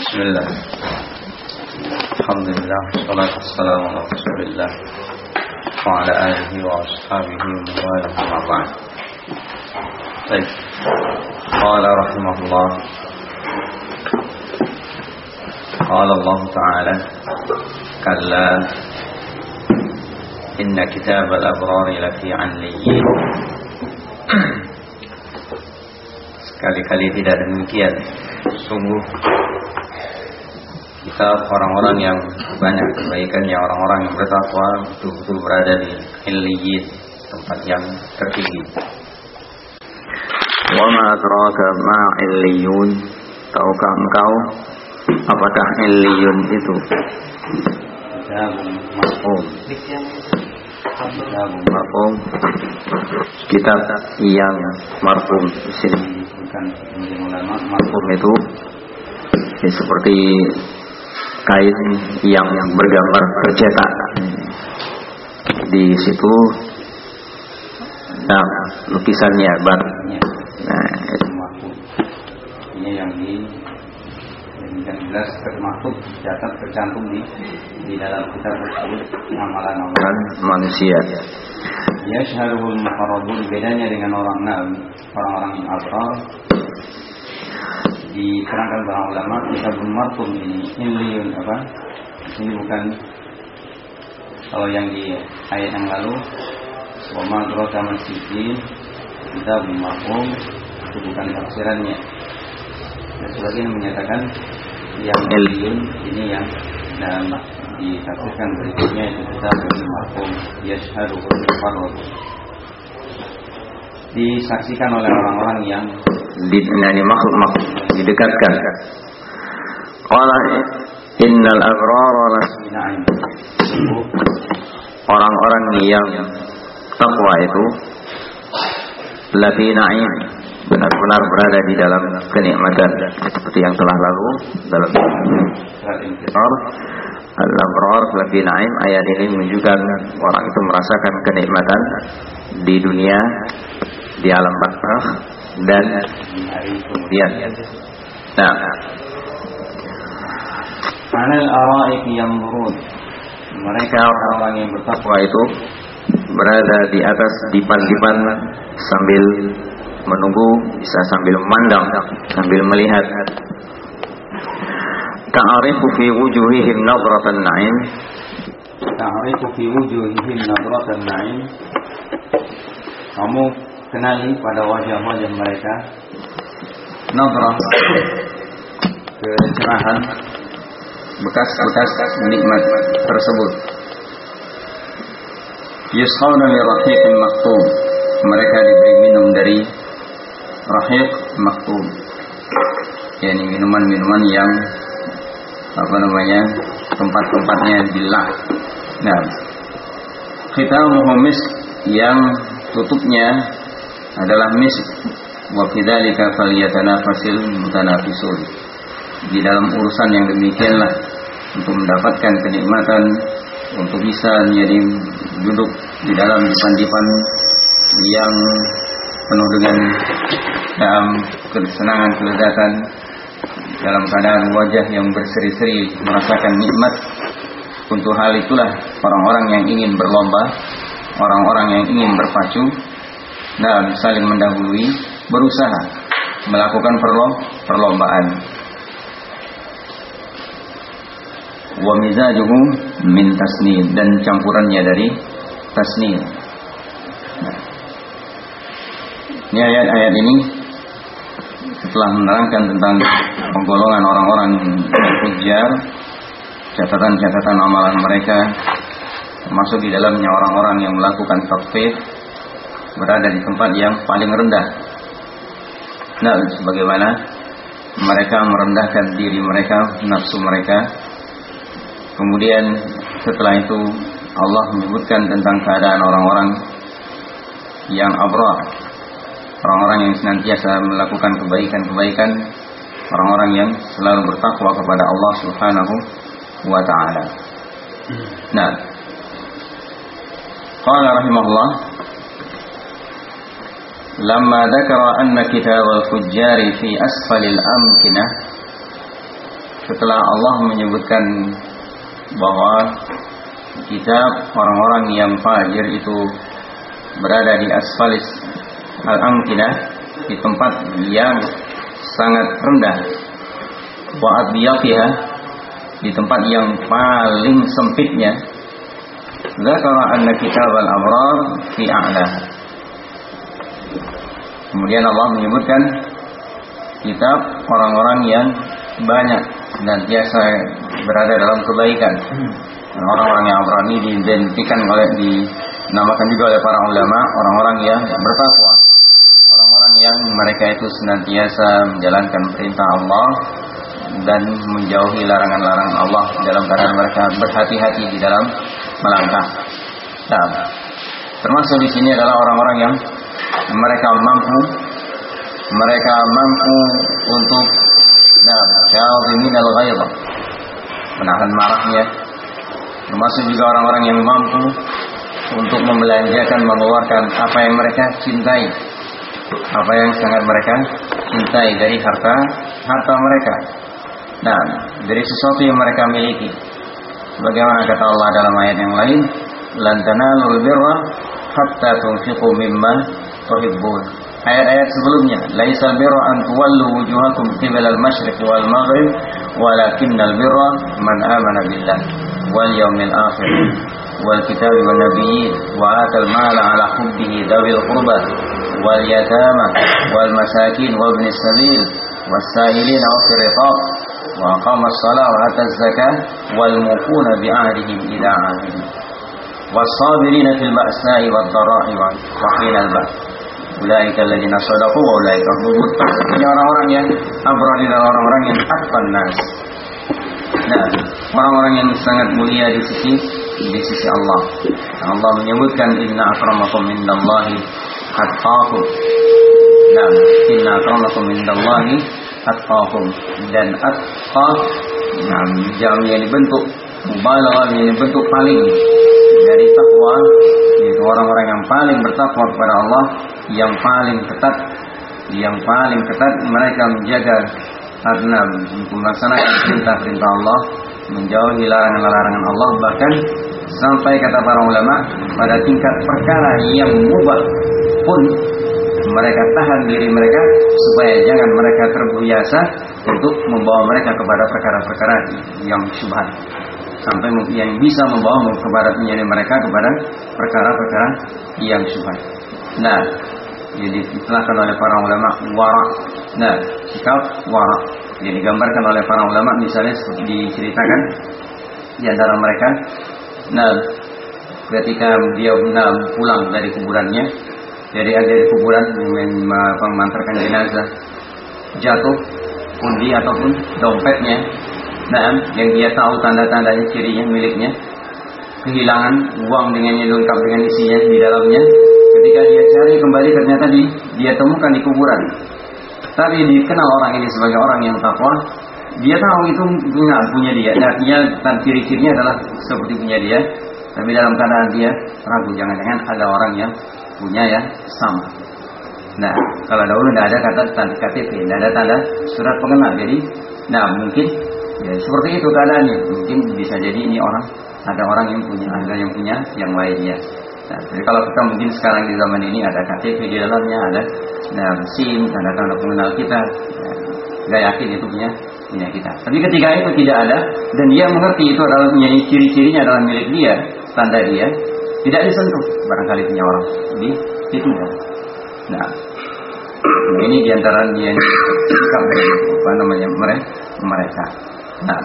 Bismillah. Alhamdulillah, wassalatu wassalamu ala Rasulillah wa ala alihi wa ashabihi wa man wala. Baik. Qala rahimahullah. Qala Allah Ta'ala, kalla inna kitabal abrari lafi 'illiyyin. Sekali-kali tidak demikian. Sungguh kitab orang-orang yang banyak kebaikannya, orang-orang yang bertakwa betul-betul berada di Illiyyin, tempat yang tertinggi. Wa ma adraka ma Illiyyun? Tahukah engkau apakah Illiyyun itu? Kitabun marqum. Kitabun marqum. Kitab yang marqum. Di sini disebutkan ulama marqum itu seperti kain yang bergambar tercetak. Di situ lukisannya barunya. Itu mahfuz. Ini yang jelas termaktub, tercatat, tercantum di dalam kitab tersebut amalan-amalan manusia. Ya syahruhul muqarrabun, bedanya dengan orang-orang yang abrar. Diterangkan para ulama, kitabun marqum ini Illiyun apa? Ini bukan, kalau yang di ayat yang lalu wa ma adraka ma sijjin, kitabun marqum, itu bukan tafsirannya. Dan sebagian menyatakan yang Illiyun ini yang dalam ditafsirkan berikutnya, itu kitabun marqum yashhaduhul muqarrabun, disaksikan oleh orang-orang yang makhluk didekatkan. Qala innal abrara lafi na'im. Orang-orang yang takwa itu lafi na'im, benar-benar berada di dalam kenikmatan, seperti yang telah lalu dalam surat Al-Infitar. Al-abrar lafi na'im, ayat ini menunjukkan orang itu merasakan kenikmatan di dunia, di alam barzakh, dan hari kemudian. Nah, anal araik yanzurun, mereka orang-orang yang bertakwa itu berada di atas dipan-dipan sambil menunggu, bisa sambil memandang, sambil melihat. Ta'arifu fi wujuhihim nadratan na'im. Ta'arifu fi wujuhihim nadratan na'im. Kamu kenali pada wajah-wajah mereka nadrah, kecerahan, bekas-bekas nikmat tersebut. Yusqawna min rahiqin maktum, mereka diberi minum dari rahiq maktum, yakni minuman-minuman yang tempat-tempatnya billah. Nah, khitamuhu misk, yang tutupnya adalah misk. Wa bidzalika falyatanafasil mutanafisun, di dalam urusan yang demikianlah, untuk mendapatkan kenikmatan, untuk bisa menjadi duduk di dalam dipan-dipan yang penuh dengan kesenangan, kelezatan, dalam keadaan wajah yang berseri-seri merasakan nikmat. Untuk hal itulah orang-orang yang ingin berlomba, orang-orang yang ingin berpacu, saling mendahului, berusaha melakukan perlombaan. Wa mizajuhu min tasnim, dan campurannya dari tasnim. Ini ayat-ayat ini setelah menerangkan tentang penggolongan orang-orang fujjar, catatan-catatan amalan mereka, termasuk di dalamnya orang-orang yang melakukan takfir, berada di tempat yang paling rendah. Sebagaimana mereka merendahkan diri mereka, nafsu mereka. Kemudian setelah itu Allah menyebutkan tentang keadaan orang-orang yang abrar, orang-orang yang senantiasa melakukan kebaikan-kebaikan, orang-orang yang selalu bertakwa kepada Allah Subhanahu wa ta'ala. Qala rahimahullah, lamma dzakara anna kitabal fujjari fi asfalil amkinah, setelah Allah menyebutkan bahwa kitab orang-orang yang fajir itu berada di asfalis al-amkinah, di tempat yang sangat rendah, wa adbiyaqiha, di tempat yang paling sempitnya, dzakara anna kitab al-abrar fi a'la. Kemudian Allah menyebutkan kitab orang-orang yang banyak dan biasa berada dalam kebaikan. Orang-orang yang abrar ini diidentikan dinamakan juga oleh para ulama orang-orang yang bertakwa, orang-orang yang mereka itu senantiasa menjalankan perintah Allah dan menjauhi larangan-larangan Allah dalam keadaan mereka berhati-hati di dalam melangkah. Nah, termasuk di sini adalah orang-orang yang mereka mampu untuk kadhiminal ghaidh, menahan marahnya. Termasuk juga orang-orang yang mampu untuk membelanjakan, mengeluarkan apa yang mereka cintai, apa yang sangat mereka cintai dari harta mereka. Nah, dari sesuatu yang mereka miliki. Bagaimana kata Allah dalam ayat yang lain, lan tanalul birra hatta tunfiqu mimma tuhibbun. Ayat-ayat sebelumnya, laisal birra an tuwallu wujuhakum qibala al-masyriq wal maghrib walakinnal birra man amana billah wal yawmil akhir wal kitabi wan nabiyyin wa atal mala ala hubbihi dzawil qurba wal yatama wal masakin wa ibnis sabil was sa'ilin wa fir riqab wa aqama as-salata wa ata az-zakah wal mufuna bi ahdihim idza ahadu was sabirina fil ba'sa'i wad dharra'i wa hinal ba's. Ulaika alladziina shadaqu wa ulaika humul muttaqun. Ini orang-orang yang abrar, adalah orang-orang yang atqan nas. Nah, orang-orang yang sangat mulia di sisi Allah. Allah menyebutkan inna akramakum indallahi atqakum. Nah, inna akramakum indallahi atqakum, dan atqa jamnya dibentuk mubalaghah, yang dibentuk paling dari takwa, yaitu orang-orang yang paling bertakwa kepada Allah, yang paling ketat mereka menjaga karena melaksanakan perintah-perintah Allah, menjauhi larangan-larangan Allah, bahkan sampai kata para ulama pada tingkat perkara yang mubah pun mereka tahan diri mereka supaya jangan mereka terbiasa untuk membawa mereka kepada perkara-perkara yang syubhat, sampai yang bisa membawa kepada mereka kepada perkara-perkara yang syubhat. Nah, jadi dijelaskan oleh para ulama wara. Nah, sikap wara yang digambarkan oleh para ulama, misalnya diceritakan di antara mereka, nah, ketika dia pulang dari kuburannya, dari kuburan mengantarkan jenazah, jatuh undi ataupun dompetnya, nah, yang dia tahu tanda-tandanya, cirinya, miliknya, kehilangan uang dengan yang lengkap dengan isinya di dalamnya. Ketika dia cari kembali, ternyata dia temukan di kuburan. Tapi dikenal orang ini sebagai orang yang takwa. Dia tahu itu punya dia. Artinya ciri-cirinya adalah seperti punya dia. Tapi dalam keadaan dia ragu, jangan-jangan ada orang yang punya yang sama. Nah, kalau dahulu tidak ada kata tanda KTP, tidak ada tanda surat pengenal. Jadi, nah mungkin ya, seperti itu keadaannya. Mungkin bisa jadi ini ada orang yang punya yang lainnya. Nah, jadi kalau kita mungkin sekarang di zaman ini ada KTP di dalamnya, ada SIM, tanda-tanda pengenal kita, nggak yakin itu punya kita. Tapi ketika itu tidak ada dan dia mengerti itu adalah punya ciri-cirinya adalah milik dia, tanda dia, tidak disentuh barangkali punya orang, ditinggal. Nah, ini diantara dia sikap mereka. Nah,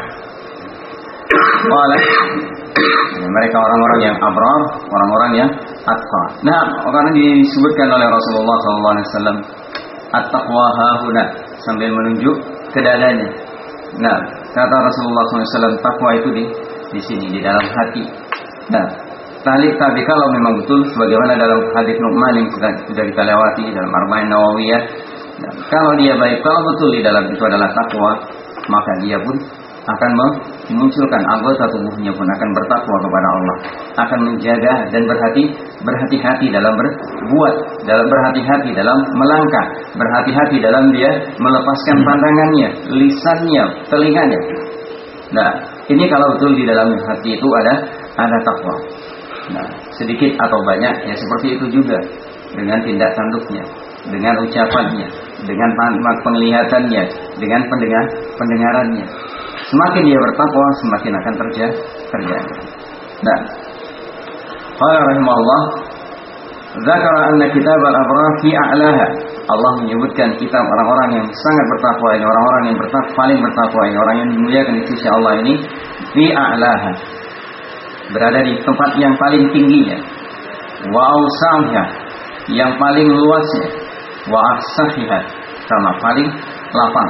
mereka orang-orang yang abrar, orang-orang yang atqa. Nah, orang ini disebutkan oleh Rasulullah SAW, at-taqwa hahuna, sambil menunjuk ke dadanya. Nah, kata Rasulullah SAW, takwa itu di sini, di dalam hati. Nah, tapi kalau memang betul, sebagaimana dalam hadits Nu'man yang sudah kita lewati dalam Arba'in Nawawiyah, nah, kalau dia baik, kalau betul di dalam itu adalah takwa, maka dia pun akan memunculkan anggota tubuhnya pun akan bertakwa kepada Allah, akan menjaga dan berhati-hati dalam berbuat, dalam berhati-hati dalam melangkah, berhati-hati dalam dia melepaskan pandangannya, lisannya, telinganya. Nah, ini kalau betul di dalam hati itu ada takwa. Nah, sedikit atau banyak ya seperti itu juga dengan tindak tanduknya, dengan ucapannya, dengan penglihatannya, dengan pendengarannya. Semakin dia bertakwa, semakin akan terjaga. Nah, qala rahimahullah, dzakara anna kitab al-abrar fi a'laha. Allah menyebutkan kitab orang-orang yang sangat bertakwa ini, orang-orang yang paling bertakwa ini, orang yang dimuliakan di sisi Allah ini, fi a'laha, berada di tempat yang paling tingginya, wa awsa'ha, yang paling luasnya, wa afsahiha, sama paling lapang.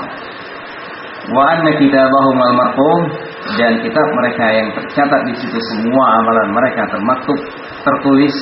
Wa anna kitabahum al-marqum, dan kitab mereka yang tercatat di situ semua amalan mereka termaktub, tertulis.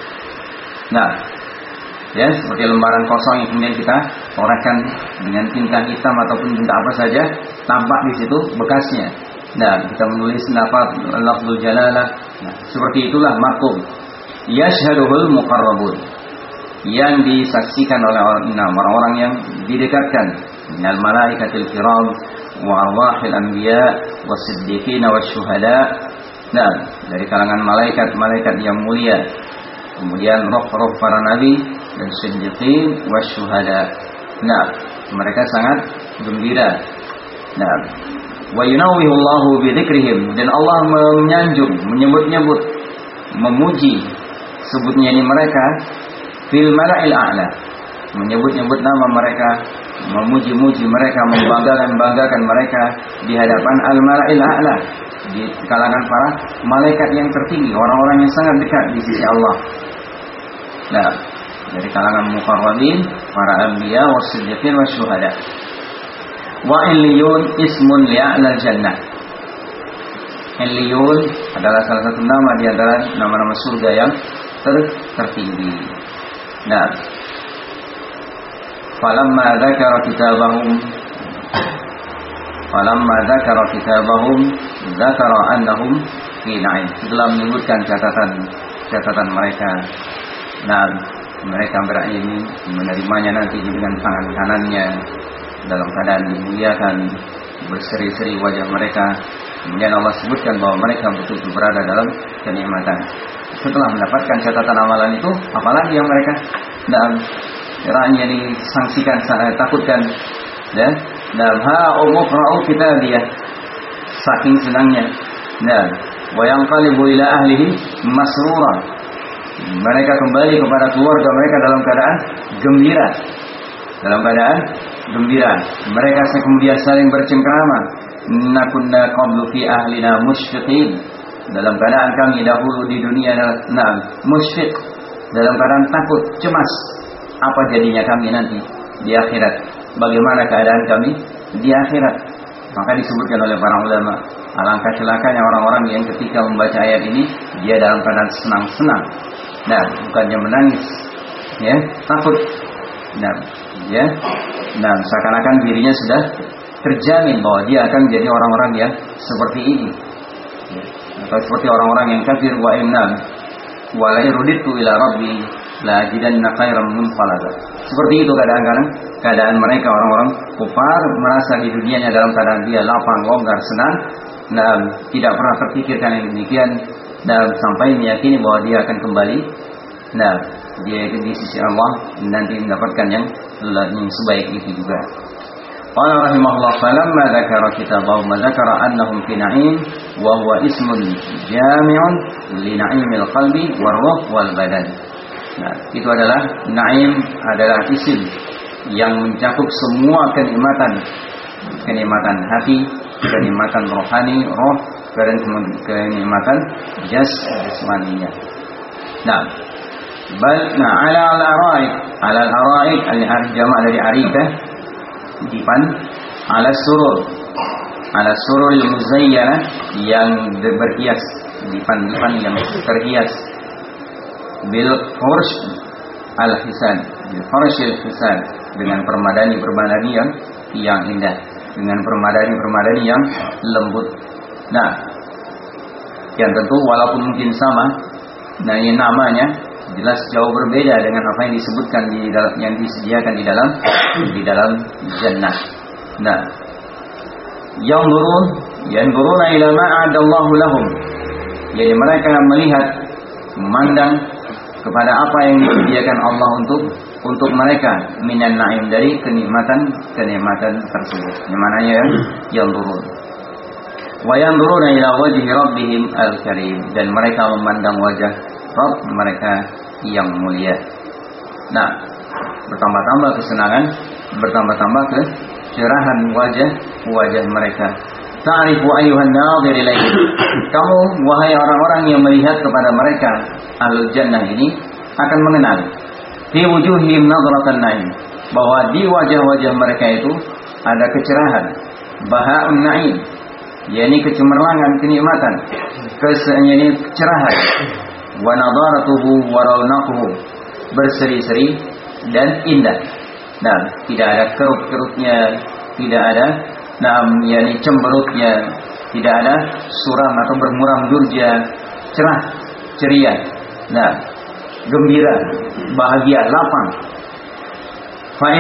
Nah, ya seperti lembaran kosong yang kemudian kita orangkan dengan tinta hitam ataupun tinta apa saja, tampak di situ bekasnya. Nah, kita menulis lafzul jalalah. Nah, seperti itulah marqum. Yashhaduhul muqarrabun, yang disaksikan oleh orang-orang yang didekatkan, minal malaikatil kiram wa arwahil anbiya wasiddiqin wasyuhada. Nah, dari kalangan malaikat-malaikat yang mulia, kemudian roh-roh para nabi dan siddiqin wasyuhada. Nah, mereka sangat gembira. Nah, wa yunawwihu Allahu bi dzikrihim, dan Allah menyanjung, menyebut-nyebut, memuji, sebutnya ini mereka fil mala'il a'la, menyebut-nyebut nama mereka, memuji-muji mereka, membanggakan mereka di hadapan al-mala'il a'la, di kalangan para malaikat yang tertinggi, orang-orang yang sangat dekat di sisi Allah. Nah, dari kalangan muqarrabin, para anbiya wasiddiqin wasyuhada. Wa illiyun ismun li'a'lal jannah. Illiyun adalah salah satu nama di antara nama-nama surga yang tertinggi. Nah, falamma dzakara kitabahum dzakara annahum fi na'im. Setelah menyebutkan catatan mereka. Nah, mereka berilmu, menerimanya nanti dengan tangan kanannya dalam keadaan dimuliakan, berseri-seri wajah mereka. Kemudian Allah sebutkan bahwa mereka betul-betul berada dalam kenikmatan. Setelah mendapatkan catatan amalan itu, apalagi yang mereka dalam kiranya disangsikan, takutkan, dan dalam ha'umuqra'u kitabiyah, saking senangnya. Dan wa yanqalibu ila ahlihi masrura, mereka kembali kepada keluarga mereka dalam keadaan gembira. Mereka kemudian saling bercengkrama. Nakunna qablu fi ahlina musyfiqin, dalam keadaan kami dahulu di dunia musyfiq, dalam keadaan takut, cemas, apa jadinya kami nanti di akhirat, bagaimana keadaan kami di akhirat. Maka disebutkan oleh para ulama, alangkah celakanya orang-orang yang ketika membaca ayat ini dia dalam keadaan senang-senang. Nah, bukannya menangis, ya, takut. Nah, seakan-akan dirinya sudah terjamin bahwa dia akan menjadi orang-orang yang seperti ini, atau seperti orang-orang yang kafir. Wa innam wa la yuridtu ila rabbi la ajidanna khairan munqalaba. Seperti itu keadaan mereka, orang-orang kufar, merasa di dunianya dalam keadaan dia lapang, longgar, senang. Nah, tidak pernah terpikirkan yang demikian, dan sampai meyakini bahwa dia akan kembali. Nah, dia di sisi Allah nanti mendapatkan yang sebaik itu juga. Qala rahimahullah, falamma dzakara kitabahu ma dzakara annahum fi na'im wa huwa ismun jami'un li na'imil qalbi war ruh wal badan. Nah, itu adalah na'im, adalah isim yang mencakup semua kenikmatan hati, kenikmatan rohani, roh, dan kenikmatan jasmaninya. Nah, ala al-araik, al-jama' dari arika, dipan, ala surur al-muzayyana, yang berhias, dipan yang terhias, bil fursh al-hisan, dengan permadani yang indah. dengan permadani yang lembut. Nah, yang tentu walaupun mungkin sama, nah ini namanya jelas jauh berbeda dengan apa yang disebutkan yang disediakan di dalam jannah. Nah, yanzuruna ila ma a'adallahu lahum. Jadi mereka melihat, memandang kepada apa yang disediakan Allah untuk mereka minan na'im, dari kenikmatan tersebut. Yang mananya yanzurun. Wa yanzuruna ila wajhi rabbihim al-karim, dan mereka memandang wajah Rabb mereka yang mulia. Nah, bertambah-tambah kesenangan, bertambah-tambah kecerahan wajah mereka. Ta'rifu ayyuhan nadhir ilaihi. Kamu wahai orang-orang yang melihat kepada mereka ahlul jannah ini akan mengenal fi wujuhihim nadratan na'im, bahwa di wajah-wajah mereka itu ada kecerahan, bahaun na'im, yakni kecemerlangan kenikmatan, yakni kecerahan, wa nadaratuhu wa raunaquhu, berseri-seri dan indah. Nah, tidak ada kerut-kerutnya, tidak ada yakni cemberutnya, tidak ada suram atau bermuram durja, cerah, ceria. Nah, gembira, bahagia, lapang. Fa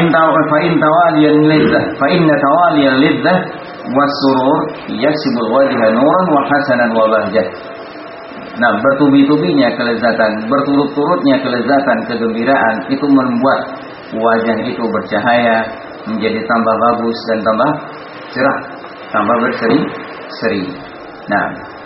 inna tawaliyal lidzah was-surur yaksibul wajha nuran wa hasanan wa bahjah. Nah, bertubi-tubinya kelezatan, berturut-turutnya kelezatan, kegembiraan itu membuat wajah itu bercahaya, menjadi tambah bagus dan tambah cerah, tambah berseri-seri. Nah,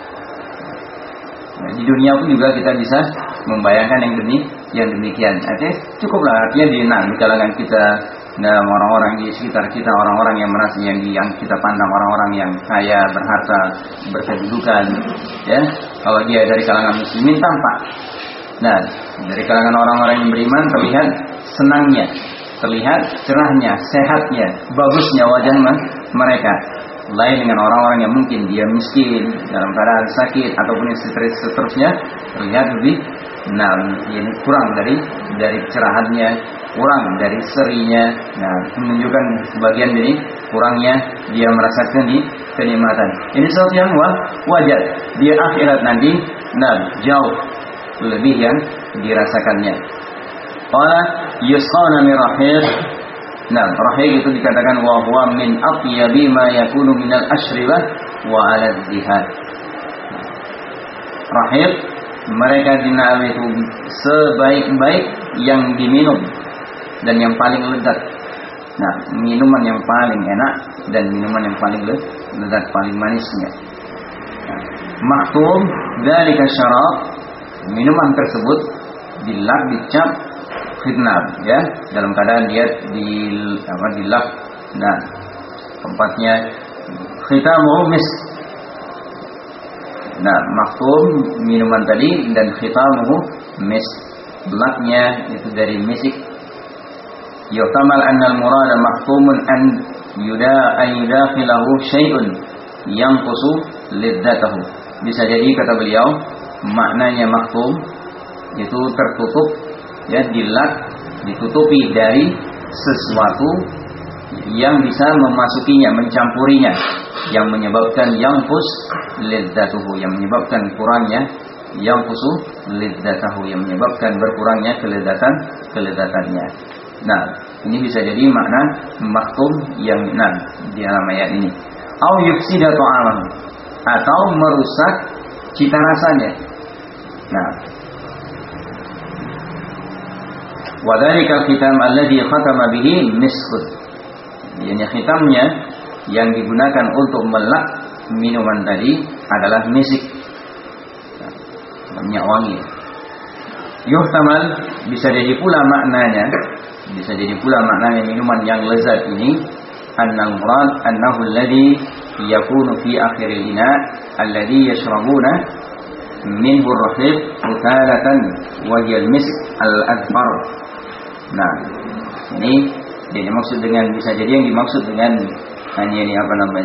di dunia pun juga kita bisa membayangkan yang demikian. Artinya cukuplah, artinya di kalangan kita, orang-orang di sekitar kita, orang-orang yang merasa yang kita pandang orang-orang yang kaya, berharta, berkedudukan, ya. Kalau dia dari kalangan muslimin tampak. Nah, dari kalangan orang-orang yang beriman terlihat senangnya, terlihat cerahnya, sehatnya, bagusnya wajah mereka. Lain dengan orang-orang yang mungkin dia miskin, dalam keadaan sakit ataupun seterusnya, terlihat lebih ini kurang dari kecerahannya, kurang dari serinya. Nah, menunjukkan sebagian dari kurangnya dia merasakan di kenikmatan. Ini sesuatu yang wajar. Di akhirat nanti, jauh lebih yang dirasakannya. Qala yusqawna min rahiq. Nah, rahiq itu dikatakan wa huwa min atyabi ma yakunu minal ashribah wa aladhihat. Rahiq, mereka dinam itu sebaik-baik yang diminum dan yang paling lezat. Nah, minuman yang paling enak dan minuman yang paling lezat, paling manisnya. Maktum dzalika syarab, minuman tersebut dilap, dicap khidnab, ya, dalam keadaan dia dilap. Nah, tempatnya khitamuhu misk. Nah, maktum minuman tadi dan khitamuhu misk, belaknya itu dari misik. Yuhtamal annal murada maktumun an yudakhilahu syai'un yanqusu lidzatahu. Bisa jadi, kata beliau, maknanya maktum itu tertutup, ya, dilak, ditutupi dari sesuatu yang bisa memasukinya, mencampurinya, yang menyebabkan yanqus lidzatuhu, yang menyebabkan kurangnya, yanqusu lidzatahu, yang menyebabkan berkurangnya kelezatannya. Nah, ini bisa jadi makna maktum yang di dalam ayat ini. Au yufsida ta'amahu, atau merusak cita rasanya. Nah, wa dzalikal khitam alladhi khatama bihi miskut. Ini khitamnya yang digunakan untuk melak minuman tadi adalah misik, minyak wangi. Yuhtamal, bisa jadi pula maknanya minuman yang lezat ini, annal murad annahu alladhi yakunu fi akhiril ina alladhi yashrabuna minhu ar-rahiq mutalatan wa hiya al-misk al-adfar. Nah, ini yang dimaksud dengan, bisa jadi yang dimaksud dengan ini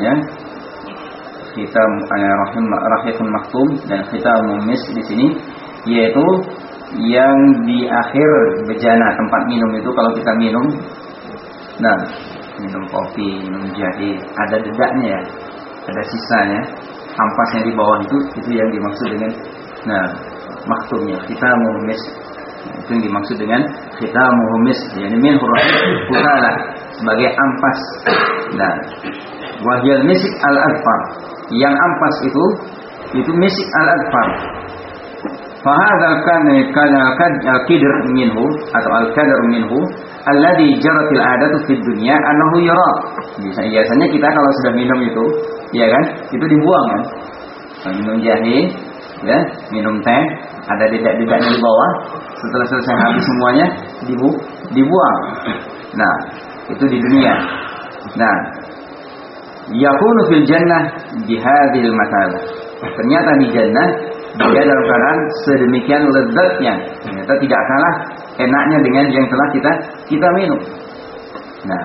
khitam rahiqun maktum dan khitam misk di sini, yaitu yang di akhir bejana tempat minum itu, kalau kita minum, nah, minum kopi, minum jahe, ada dedaknya ya, ada sisanya, ampasnya di bawah itu yang dimaksud dengan maktumnya khitamuhu misk. Itu yang dimaksud dengan khitamuhu misk, yakni min huruf utala sebagai ampas. Nah, wahyal misik al-adfar, yang ampas itu misik al-adfar. Fahadzal al-qidr minhu atau al-qadr minhu alladhi jaratil adatu fid dunya annahu yara. Biasanya kita kalau sudah minum itu, ya kan? Itu dibuang kan? Minum jahe, ya, minum teh, ada dedak-dedaknya di bawah. Setelah selesai habis semuanya dibuang. Nah, itu di dunia. Nah, yakunu fil jannah bihadhil matalah. Ternyata di jannah dia dalam keadaan sedemikian lezatnya, ternyata tidak kalah enaknya dengan yang telah kita minum. Nah,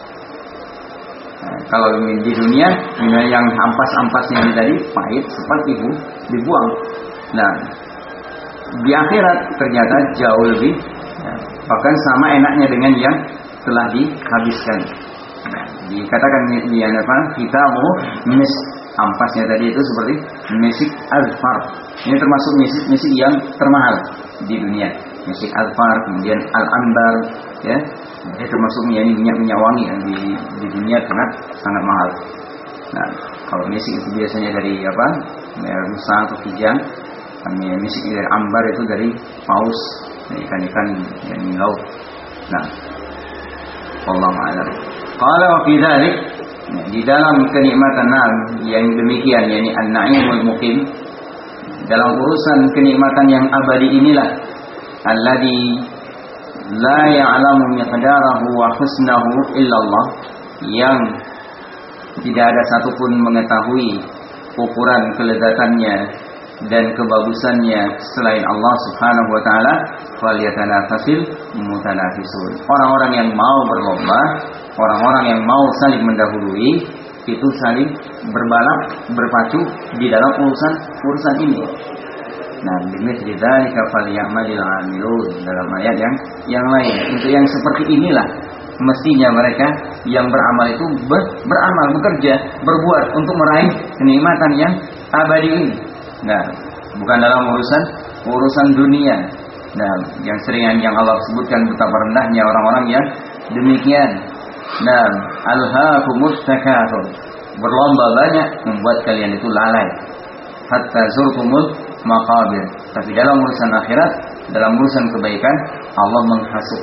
kalau di dunia yang ampas-ampasnya ini tadi pahit, seperti itu dibuang. Nah, di akhirat ternyata jauh lebih, bahkan sama enaknya dengan yang telah dihabiskan. Nah, dikatakan kita mau mis ampasnya tadi itu seperti misik azfar. Ini termasuk misik yang termahal di dunia. Misik azfar, kemudian al-ambar, ya. Ini termasuk minyak wangi yang di dunia sangat mahal. Nah, kalau misik itu biasanya dari rusa atau kijang. Misik dari ambar itu dari paus, ikan-ikan yang di laut. Nah, wallahu a'lam. Qala wa fi dzalik, di dalam kenikmatan yang demikian, yakni an-na'imul muqim, dalam urusan kenikmatan yang abadi inilah alladzi la ya'lamu miqdarahu wa husnahu illallah, yang tidak ada satupun mengetahui ukuran kelezatannya dan kebagusannya selain Allah Subhanahu wa taala. Falyatanafasil mutanafisun. Orang-orang yang mau berlomba, orang-orang yang mau saling mendahului, itu saling berbalap, berpacu di dalam urusan ini. Nah, dimithli dzalika falyamalil 'amilun, dalam ayat yang lain. Untuk yang seperti inilah mestinya mereka yang beramal itu beramal, bekerja, berbuat untuk meraih kenikmatan yang abadi ini. Nah, bukan dalam urusan dunia. Nah, yang sering yang Allah sebutkan betapa rendahnya orang-orang yang demikian. Nah, alhaakumut takatsur, berlomba banyak membuat kalian itu lalai. Hatta zurtumul maqabir. Tapi dalam urusan akhirat, dalam urusan kebaikan, Allah menghasut.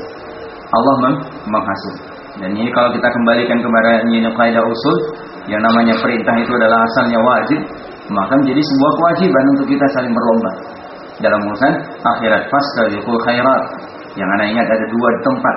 Dan ini kalau kita kembalikan kepada ini kaidah usul, yang namanya perintah itu adalah asalnya wajib, maka menjadi sebuah kewajiban untuk kita saling berlomba dalam urusan akhirat. Fastabiqul khairat, yang Anda ingat ada dua tempat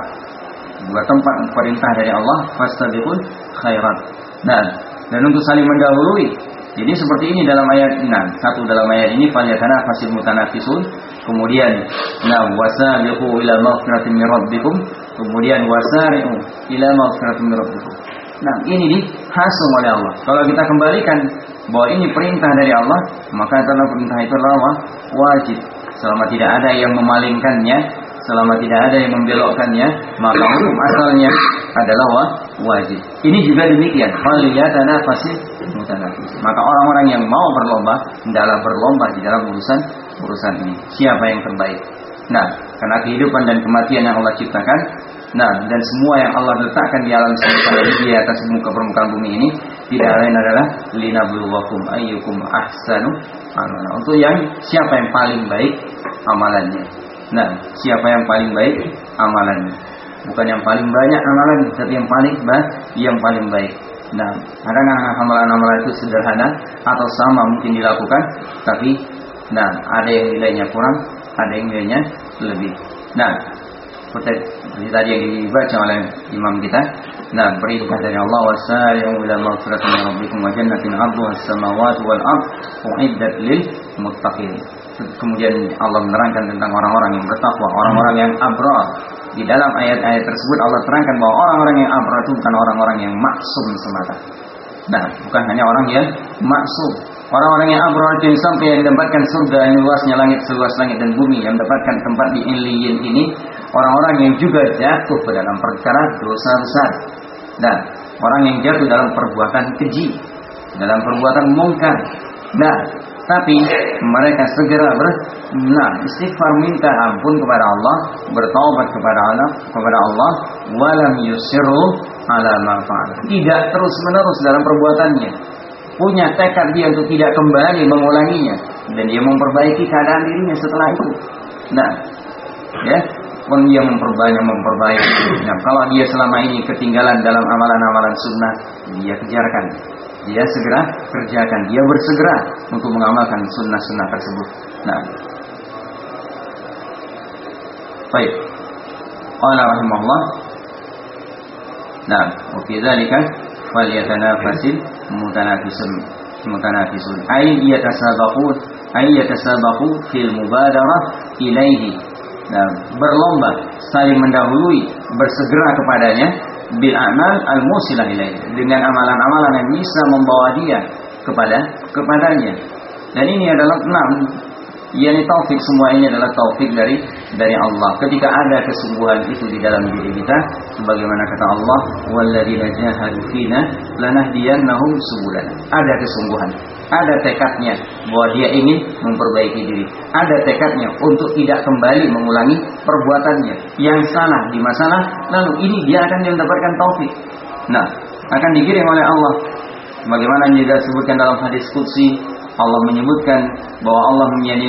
perintah dari Allah, fastabiqul khairat. Dan untuk saling mendahului. Jadi seperti ini dalam ayat 6. Satu dalam ayat ini falyatanafasil mutanafisun, kemudian wasabiqu ila maghfiratin min rabbikum, kemudian wasari'u ila maghfiratin min rabbikum. Nah, ini dihasung oleh Allah. Kalau kita kembalikan bahwa ini perintah dari Allah, maka karena perintah itu adalah wajib. Selama tidak ada yang memalingkannya, selama tidak ada yang membelokkannya, maka hukum asalnya adalah wajib. Ini juga demikian. Falyatanafasil mutanafis. Maka orang-orang yang mau berlomba, hendaklah berlomba di dalam urusan ini. Siapa yang terbaik? Nah, karena kehidupan dan kematian yang Allah ciptakan, dan semua yang Allah letakkan di alam semesta ini, di atas muka permukaan bumi ini, tidak lain adalah linabluwakum ayyukum ahsanu amala. Untuk siapa yang paling baik amalannya. Nah, siapa yang paling baik amalannya? Bukan yang paling banyak amalannya, tapi yang paling baik. Nah, kadang amalan-amalan itu sederhana atau sama mungkin dilakukan, tapi ada yang nilainya kurang, ada yang nilainya lebih. Nah, seperti tadi yang dibaca oleh imam kita. Nah, perintah dari Allah, wasari'u ila maghfiratin min rabbikum wa jannatin 'arduha as-samawati wal ard u'iddat lil muttaqin. Kemudian Allah menerangkan tentang orang-orang yang bertakwa, orang-orang yang abrar. Di dalam ayat-ayat tersebut Allah terangkan bahwa orang-orang yang abrar itu bukan orang-orang yang maksum semata. Nah, bukan hanya orang yang maksum. Orang-orang yang abrar itu yang sampai yang mendapatkan surga yang luasnya seluas langit dan bumi, yang mendapatkan tempat di Illiyin ini, orang-orang yang juga jatuh ke dalam perkara dosa besar. Nah, orang yang jatuh dalam perbuatan keji, dalam perbuatan mungkar. Nah, tapi mereka segera istighfar, minta ampun kepada Allah, bertaubat kepada Allah, walam yusirru ala ma fa'al. Tidak terus-menerus dalam perbuatannya. Punya tekad dia untuk tidak kembali mengulanginya, dan dia memperbaiki keadaan dirinya setelah itu. Nah, ya, pun dia memperbaiki. Nah, kalau dia selama ini ketinggalan dalam amalan-amalan sunnah, dia kejarkan, dia segera kerjakan, dia bersegera untuk mengamalkan sunnah-sunnah tersebut. Nah, baik. Qala rahimahullah. Nah, wa fi dzalika falyatanafasil mutanafisun ay yatasabaqu fil mubadarah ilaihi. Nah, berlomba, saling mendahului, bersegera kepadanya, bil a'mal al musilah ilaihi, dengan amalan-amalan yang bisa membawa dia kepadanya. Dan ini adalah taufik, semua ini adalah taufik dari Allah. Ketika ada kesungguhan itu di dalam diri kita, sebagaimana kata Allah, walladzina jahadu fina lanahdiyannahum subulana. Ada kesungguhan, ada tekadnya bahwa dia ingin memperbaiki diri, ada tekadnya untuk tidak kembali mengulangi perbuatannya yang salah di masa lalu. Ini dia akan mendapatkan taufik. Nah, akan dikirim oleh Allah. Bagaimana juga disebutkan dalam hadis qudsi, Allah menyebutkan bahwa Allah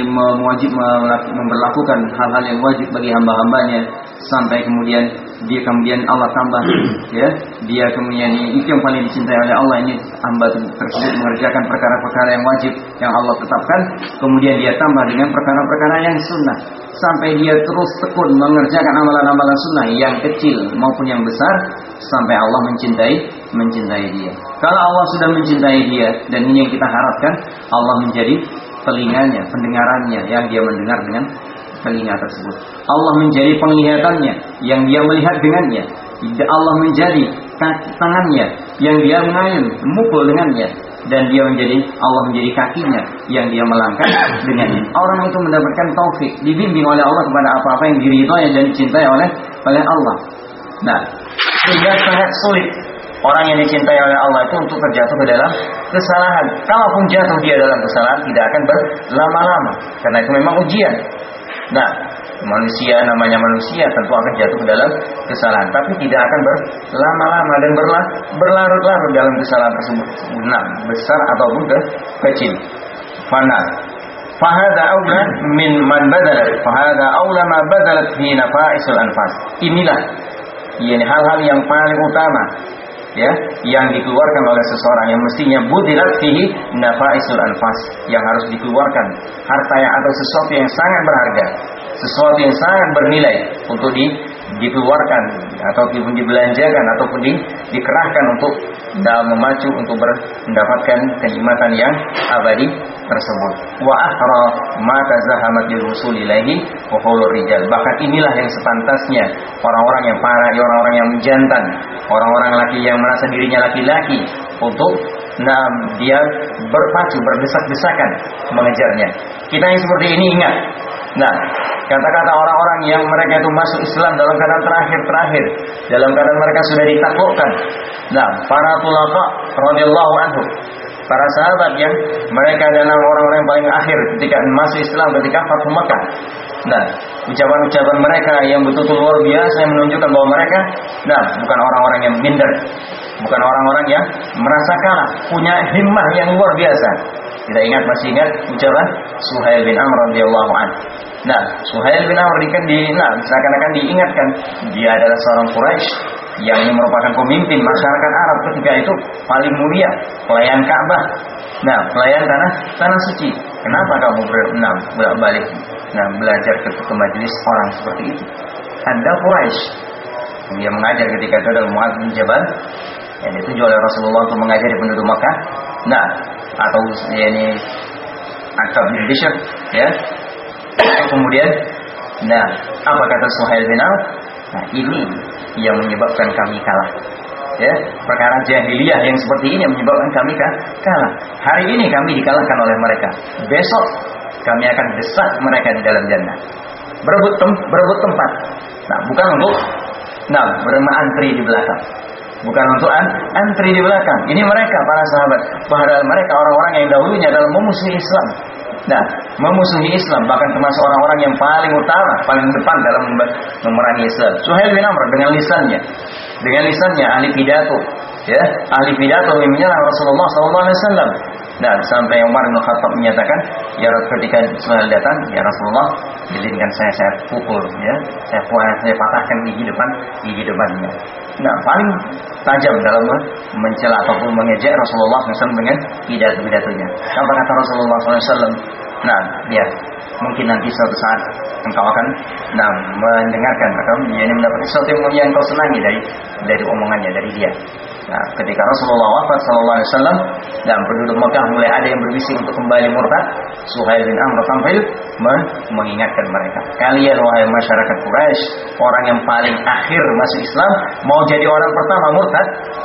memberlakukan hal-hal yang wajib bagi hamba-hambanya, sampai kemudian Allah tambah, ya, dia kemudian itu yang paling dicintai oleh Allah, ini hamba tersebut mengerjakan perkara-perkara yang wajib yang Allah tetapkan, kemudian dia tambah dengan perkara-perkara yang sunnah, sampai dia terus tekun mengerjakan amalan-amalan sunnah yang kecil maupun yang besar, sampai Allah mencintai dia. Kalau Allah sudah mencintai dia, dan ini yang kita harapkan, Allah menjadi telinganya, pendengarannya, yang dia mendengar dengan telinga tersebut. Allah menjadi penglihatannya, yang dia melihat dengannya. Allah menjadi tangannya, yang dia mengayun, memukul dengannya. Dan Allah menjadi kakinya, yang dia melangkah dengannya. Orang itu mendapatkan taufik, dibimbing oleh Allah kepada apa-apa yang diridhoi dan dicintai oleh Allah. Nah, sehingga sangat sulit orang yang dicintai oleh Allah itu untuk terjatuh ke dalam kesalahan. Kalaupun jatuh dia dalam kesalahan, tidak akan berlama-lama, karena itu memang ujian. Nah, namanya manusia tentu akan jatuh ke dalam kesalahan, tapi tidak akan berlama-lama dan berlarut-larut dalam kesalahan tersebut. Nah, besar ataupun kecil. Fahada aula min man badalat, fahada aula ma badalat fi nafa'isul anfas. Inilah hal-hal yang paling utama, ya, yang dikeluarkan oleh seseorang, yang mestinya budilat fihi nafa'isul anfas, yang harus dikeluarkan harta atau sesuatu yang sangat berharga, sesuatu yang sangat bernilai untuk dikeluarkan ataupun dibelanjakan ataupun dikerahkan untuk memacu untuk mendapatkan kenikmatan yang abadi tersebut. Wa ahra ma tazahamat lil wusul ilaihi wa qulur rijal. Bahkan inilah yang sepantasnya orang-orang yang parah, orang-orang yang menjantan, orang-orang laki yang merasa dirinya laki-laki untuk dia berpacu, berdesak-desakan mengejarnya. Kita yang seperti ini ingat. Nah, kata-kata orang-orang yang mereka itu masuk Islam dalam keadaan terakhir, dalam keadaan mereka sudah ditaklukkan. Nah, para tulaqa radhiyallahu anhu, para sahabat yang mereka adalah orang-orang yang paling akhir ketika masuk Islam, ketika Fathu Makkah. Nah, ucapan-ucapan mereka yang betul-betul luar biasa, yang menunjukkan bahwa mereka bukan orang-orang yang minder, bukan orang-orang yang merasa kalah, punya himmah yang luar biasa. Kita masih ingat ucapan Suhail bin Amr radhiyallahu anhu. Nah, Suhail bin Amr seakan-akan diingatkan, dia adalah seorang Quraisy yang merupakan pemimpin masyarakat Arab ketika itu, paling mulia, pelayan Ka'bah. Nah, pelayan tanah suci. Kenapa kamu bolak-balik belajar ke majelis orang seperti itu? Anda Quraisy. Dia mengajar ketika itu adalah Mu'adz bin Jabal, yang dituju oleh Rasulullah untuk mengajari penduduk Makkah. Nah, atau Aqqab bin Bishr, ya. Kemudian, apa kata Suhail bin Amr? Nah, ini yang menyebabkan kami kalah. Ya, perkara jahiliyah yang seperti ini yang menyebabkan kami kalah. Hari ini kami dikalahkan oleh mereka. Besok kami akan desak mereka di dalam jannah. Berebut tempat. Nah, bukan untuk berantri di belakang. bukan untuk antri di belakang. Ini mereka para sahabat, padahal mereka orang-orang yang dahulunya adalah memusuhi Islam. Nah, memusuhi Islam, bahkan termasuk orang-orang yang paling utama, paling depan dalam memerangi Islam. Suhail bin Amr dengan lisannya ahli pidato, ya, ahli pidato menyerang Rasulullah SAW. Dan sampai Umar bin Khattab menyatakan, ya ketika Suhail datang, ya Rasulullah, izinkan saya pukul, ya, saya patahkan gigi depannya. Nah, paling tajam dalam mencela ataupun mengejek Rasulullah SAW dengan pidato-pidatonya. Apa kata Rasulullah SAW? Nah, ya, mungkin nanti suatu saat engkau akan mendengarkan atau mendapat sesuatu yang engkau senangi dari omongannya, dari dia. Nah, ketika Rasulullah wafat sallallahu alaihi wasallam dan penduduk Mekah mulai ada yang berbisik untuk kembali murtad, Suhail bin Amr tampil mengingatkan mereka. Kalian wahai masyarakat Quraisy, orang yang paling akhir masuk Islam mau jadi orang pertama murtad.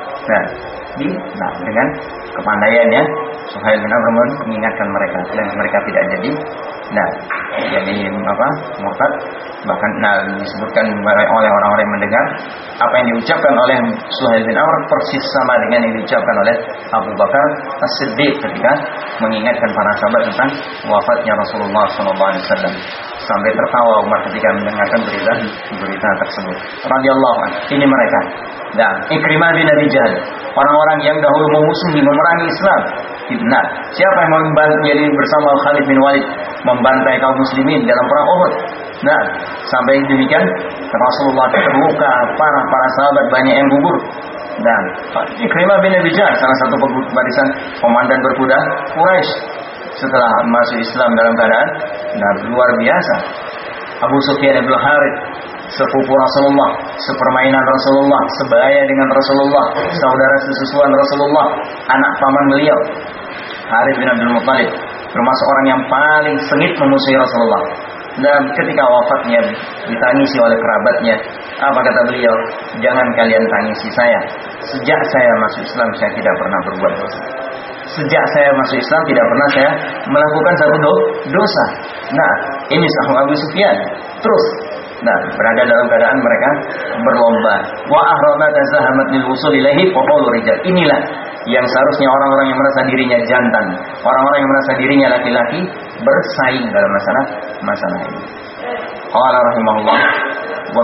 Nah, dengan kepandaiannya Suhail bin Amr mengingatkan mereka dan mereka tidak jadi. Nah, yang ini murtad. Bahkan disebutkan oleh orang-orang yang mendengar apa yang diucapkan oleh Suhail bin Amr persis sama dengan yang diucapkan oleh Abu Bakar As-Siddiq ketika mengingatkan para sahabat tentang wafatnya Rasulullah SAW. Sampai tertawa Umar ketika mendengarkan berita tersebut. Radhiyallahu anhu. Ini mereka. Dan Ikrimah bin Abi Jahal, orang-orang yang dahulu memusuhi memerangi Islam. Nah, siapa yang menjadi bersama Khalid bin Walid membantai kaum muslimin dalam perang Uhud? Nah, sampai demikian Rasulullah terluka parah, para sahabat banyak yang gugur. Dan Ikrimah bin Abi Jahal, salah satu barisan komandan berkuda Quraisy, setelah masuk Islam dalam keadaan luar biasa. Abu Sufyan bin Harith, sepupu Rasulullah, sepermainan Rasulullah, sebaya dengan Rasulullah, saudara sesusuan Rasulullah, anak paman beliau, Harith bin Abdul Muttalib, termasuk orang yang paling sengit memusuhi Rasulullah. Dan ketika wafatnya ditangisi oleh kerabatnya, apa kata beliau? Jangan kalian tangisi saya. Sejak saya masuk Islam saya tidak pernah berbuat dosa. Sejak saya masuk Islam tidak pernah saya melakukan satu dosa. Nah, ini sahabat Abu Sufyan. Terus, berada dalam keadaan mereka berlomba. Wa ahramat zahamat lil wusul ilaihi qawlu rijal. Inilah yang seharusnya orang-orang yang merasa dirinya jantan, orang-orang yang merasa dirinya laki-laki bersaing dalam masalah ini. Qala rahimahullah wa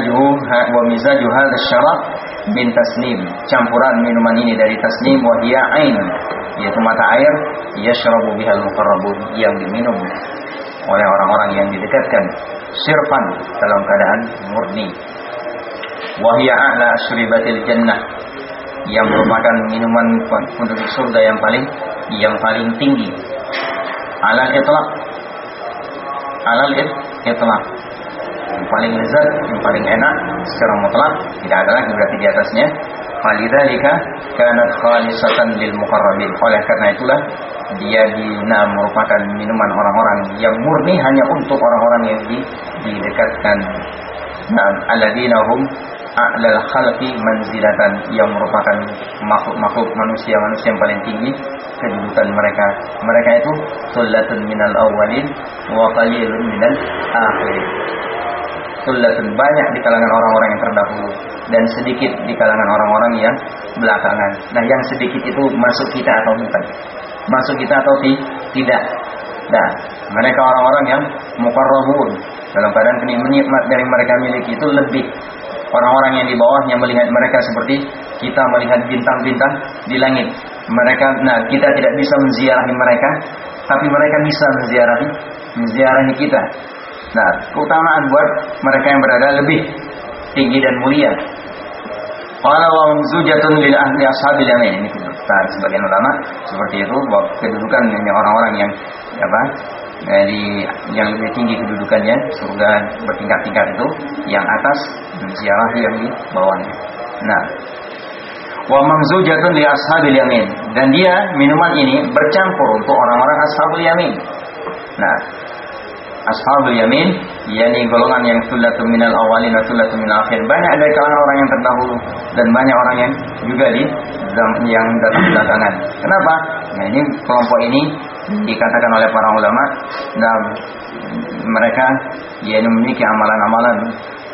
mizaju hadha syarab min tasnim. Campuran minuman ini dari tasnim wa hiya ain, yaitu mata air, yashrabu bihal muqarrabun, yang diminum oleh orang-orang yang didekatkan, sirfan, dalam keadaan murni. Wa hiya a'la asyribatil jannah, yang merupakan minuman penduduk surga yang paling tinggi. Alal itlaq, yang paling lezat, yang paling enak secara mutlak, tidak ada lagi berarti di atasnya. Falidzalika kanat khalisatan lil muqarrabin. Oleh karena itulah dia merupakan minuman orang-orang yang murni hanya untuk orang-orang yang didekatkan. Alladzina hum a'lal khalqi manzilatan, yang merupakan makhluk manusia yang paling tinggi kedudukan mereka. Mereka itu sullatun minal awwalin wa qalilun minal akhirin. Sullatun, banyak di kalangan orang-orang yang terdahulu dan sedikit di kalangan orang-orang yang belakangan. Nah, yang sedikit itu masuk kita atau bukan? Masuk kita atau tidak? Nah, mereka orang-orang yang muqarrabun, dalam keadaan nikmat dari mereka miliki itu lebih. Orang-orang yang di bawahnya melihat mereka seperti kita melihat bintang-bintang di langit. Kita tidak bisa menziarahi mereka, tapi mereka bisa menziarahi kita. Nah, keutamaan buat mereka yang berada lebih tinggi dan mulia. Qala wa muzujatun lil ahli ashabil yamin. Ini sebagian ulama seperti itu, bahwa kedudukan ini orang-orang yang yang lebih tinggi kedudukannya, surga bertingkat-tingkat itu, yang atas ziarahi yang di bawahnya. Nah, wa mamzujatun li ashabil yamin, dan dia minuman ini bercampur untuk orang-orang ashabul yamin. Nah, ashabul yamin yakni golongan yang sullatun minal awwalin wa sullatun minal akhirin. Banyak dari kalangan orang yang terdahulu dan banyak orang yang juga yang datang belakangan. Kenapa? Nah, ini kelompok ini dikatakan oleh para ulama, dan mereka memiliki amalan-amalan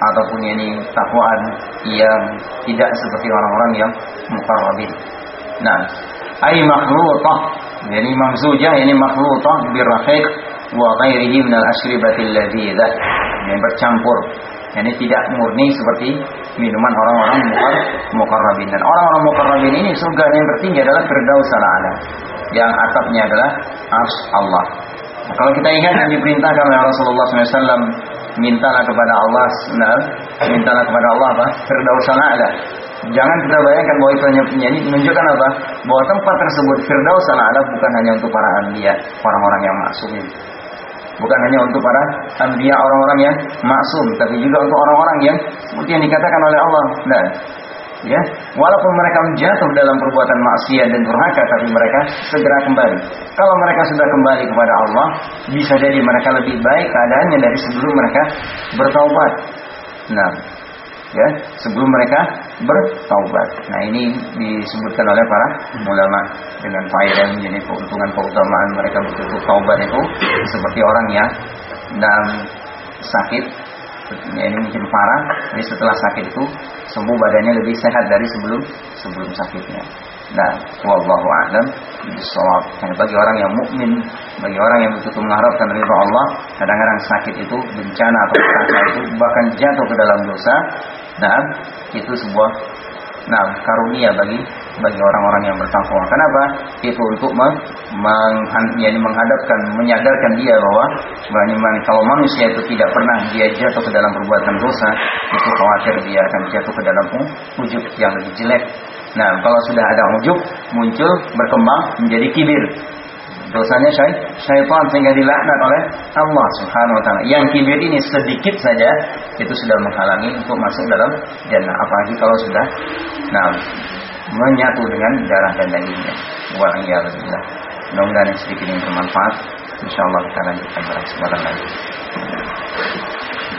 ataupun ini takwaan yang tidak seperti orang-orang yang muqarrabin. Nah, ay makhlutah, yani mamzujah, yani makhlutah birraqiq wa ghairihi min al-ashribati alladzizah, yang bercampur, yani tidak murni seperti minuman orang-orang muqarrabin. Dan orang-orang muqarrabin ini surga yang tertinggi adalah Firdaus al-A'la, yang atapnya adalah Arsy Allah. Nah, kalau kita ingat yang diperintahkan oleh Rasulullah SAW, mintalah kepada Allah, mintalah kepada Allah apa? Firdaus al-A'la. Jangan kita bayangkan bahwa itu hanya penyanyi, menunjukkan apa? Bahwa tempat tersebut Firdaus al-A'la bukan hanya untuk para anbiya, orang-orang yang maksum. Bukan hanya untuk para anbiya, orang-orang yang maksum, tapi juga untuk orang-orang yang seperti yang dikatakan oleh Allah. Nah, ya, walaupun mereka jatuh dalam perbuatan maksiat dan durhaka, tapi mereka segera kembali. Kalau mereka sudah kembali kepada Allah, bisa jadi mereka lebih baik keadaannya dari sebelum mereka bertaubat. Nah, ya, sebelum mereka bertaubat. Nah, ini disebutkan oleh para ulama dengan faedah, menjadi keutamaan mereka betul-betul taubat itu seperti orang yang dalam sakit, ya, ini mungkin parah, jadi setelah sakit itu sembuh, badannya lebih sehat dari sebelum sakitnya. Nah, wallahu a'lam bishawab. Nah, bagi orang yang mukmin, bagi orang yang betul-betul mengharapkan ridha Allah, kadang-kadang sakit itu, bencana atau petaka itu, bahkan jatuh ke dalam dosa. Nah, itu sebuah karunia bagi orang-orang yang bertakwa. Kenapa? Itu untuk menghadapkan, menyadarkan dia bahwa kalau manusia itu tidak pernah dia jatuh ke dalam perbuatan dosa, itu khawatir dia akan jatuh ke dalam ujub yang lebih jelek. Nah, kalau sudah ada ujub muncul, berkembang menjadi kibir, dosanya syaitan, sehingga dilaknat oleh Allah Subhanahu wa taala. Yang kibir ini sedikit saja itu sudah menghalangi untuk masuk dalam jannah, apalagi kalau sudah menyatu dengan darah dan dagingnya. Wa iyyabillah. Mudah-mudahan sedikit ini bermanfaat. Insyaallah kita lanjutkan pada kesempatan lain.